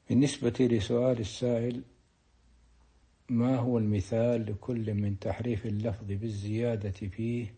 بالنسبة لسؤال السائل: ما هو المثال لكل من تحريف اللفظ بالزيادة فيه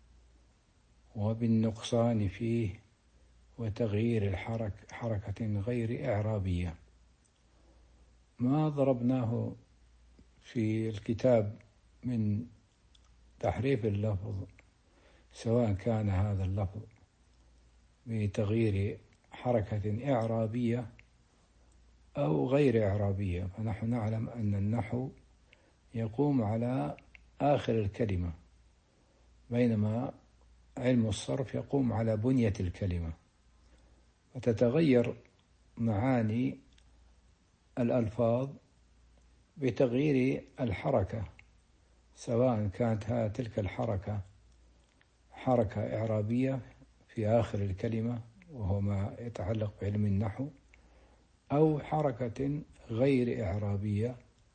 وبالنقصان فيه وتغيير حركة غير إعرابية؟ ما ضربناه في الكتاب من تحريف اللفظ، سواء كان هذا اللفظ بتغيير حركة إعرابية أو غير إعرابية، فنحن نعلم أن النحو يقوم على آخر الكلمة، بينما علم الصرف يقوم على بنية الكلمة، فتتغير معاني الألفاظ بتغيير الحركة، سواء كانت تلك الحركة حركة إعرابية في آخر الكلمة وهو ما يتعلق بعلم النحو، أو حركة غير إعرابية،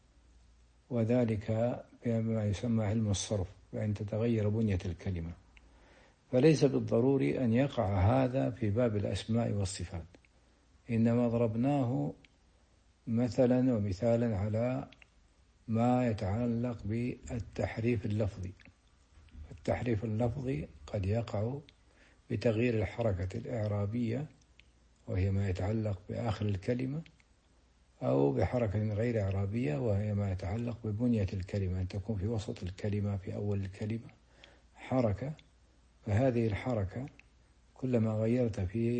وذلك بما يسمى علم الصرف، بأن تتغير بنية الكلمة. فليس بالضروري أن يقع هذا في باب الأسماء والصفات، إنما ضربناه مثلا ومثالا على ما يتعلق بالتحريف اللفظي. التحريف اللفظي قد يقع بتغيير الحركة الإعرابية وهي ما يتعلق بآخر الكلمة، أو بحركة غير إعرابية وهي ما يتعلق ببنية الكلمة، أن تكون في وسط الكلمة في أول الكلمة حركة، فهذه الحركة كلما غيرت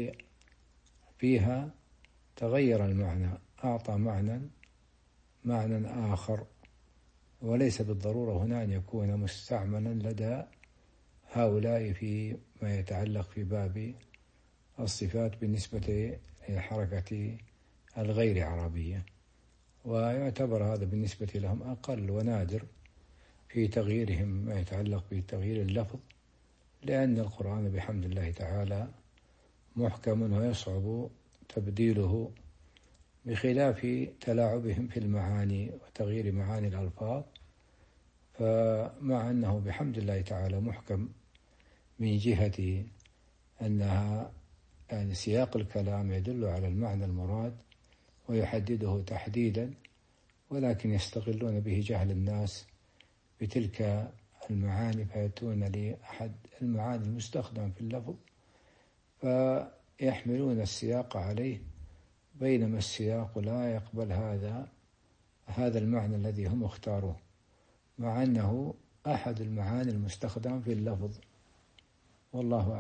فيها تغير المعنى، أعطى معنى آخر، وليس بالضرورة هنا أن يكون مستعملا لدى هؤلاء في ما يتعلق في باب الصفات بالنسبة للحركة الغير إعرابية، ويعتبر هذا بالنسبة لهم أقل ونادر في تغييرهم ما يتعلق بتغيير اللفظ، لأن القرآن بحمد الله تعالى محكم ويصعب تبديله، بخلاف تلاعبهم في المعاني وتغيير معاني الألفاظ. فمع أنه بحمد الله تعالى محكم من جهة أنها يعني سياق الكلام يدل على المعنى المراد ويحدده تحديدا، ولكن يستغلون به جهل الناس بتلك المعاني، فيأتون لأحد المعاني المستخدم في اللفظ فيحملون السياق عليه، بينما السياق لا يقبل هذا المعنى الذي هم اختاروه، مع أنه أحد المعاني المستخدم في اللفظ، والله أعلم.